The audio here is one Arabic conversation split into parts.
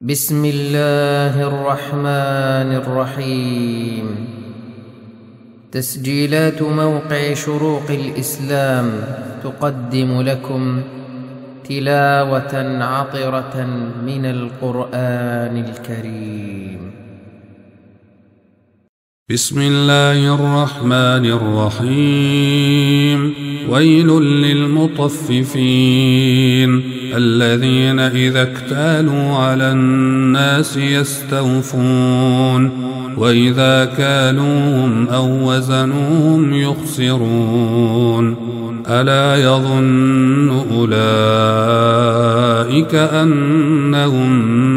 بسم الله الرحمن الرحيم. تسجيلات موقع شروق الإسلام تقدم لكم تلاوة عطرة من القرآن الكريم. بسم الله الرحمن الرحيم. ويل للمطففين الذين إذا اكتالوا على الناس يستوفون وإذا كالوهم أو وزنوهم يخسرون. ألا يظن أولئك أنهم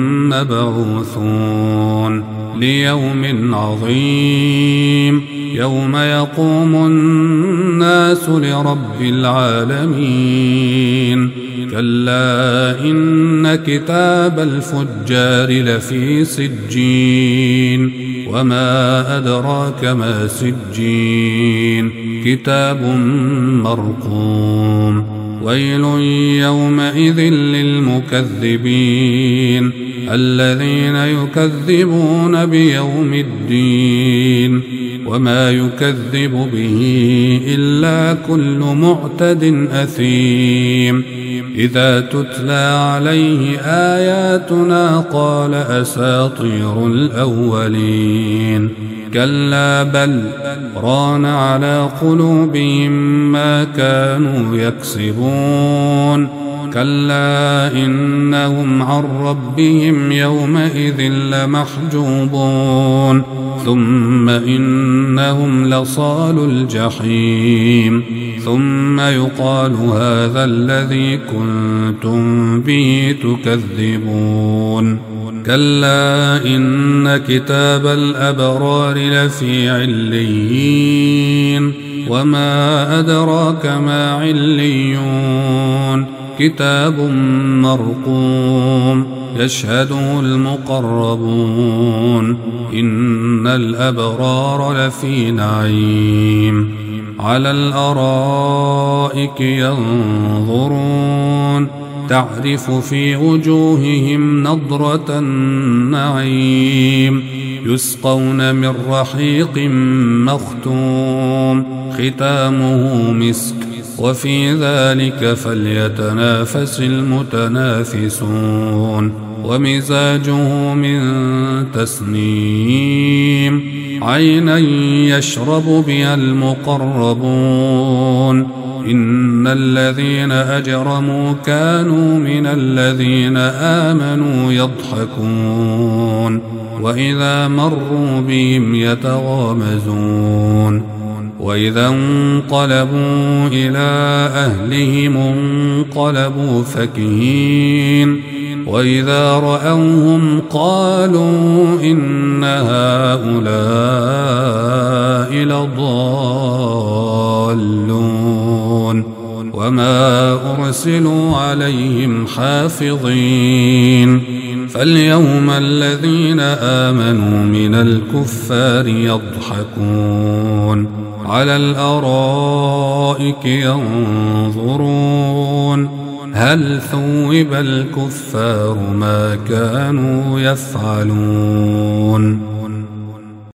مبعوثون ليوم عظيم يوم يقوم الناس لرب العالمين. كلا إن كتاب الفجار لفي سجين وما أدراك ما سجين كتاب مرقوم. ويل يومئذ للمكذبين الذين يكذبون بيوم الدين وما يكذب به إلا كل معتد أثيم. إذا تتلى عليه آياتنا قال أساطير الأولين. كلا بل ران على قلوبهم ما كانوا يكسبون. كلا إنهم عن ربهم يومئذ لمحجوبون ثم إنهم لصالو الجحيم ثم يقال هذا الذي كنتم به تكذبون. كلا إن كتاب الأبرار لفي عليين وما أدراك ما عليون كتاب مرقوم يشهده المقربون. إن الأبرار لفي نعيم على الأرائك ينظرون تعرف في وجوههم نضرة النعيم. يسقون من رحيق مختوم ختامه مسك وفي ذلك فليتنافس المتنافسون. ومزاجه من تسنيم عينا يشرب بها المقربون. إن الذين أجرموا كانوا من الذين آمنوا يضحكون وإذا مروا بهم يتغامزون. وإذا انقلبوا إلى أهلهم انقلبوا فكهين. وإذا رأوهم قالوا إن هؤلاء لضالون وما أرسلوا عليهم حافظين. فاليوم الذين آمنوا من الكفار يضحكون على الأرائك ينظرون هل ثوب الكفار ما كانوا يفعلون.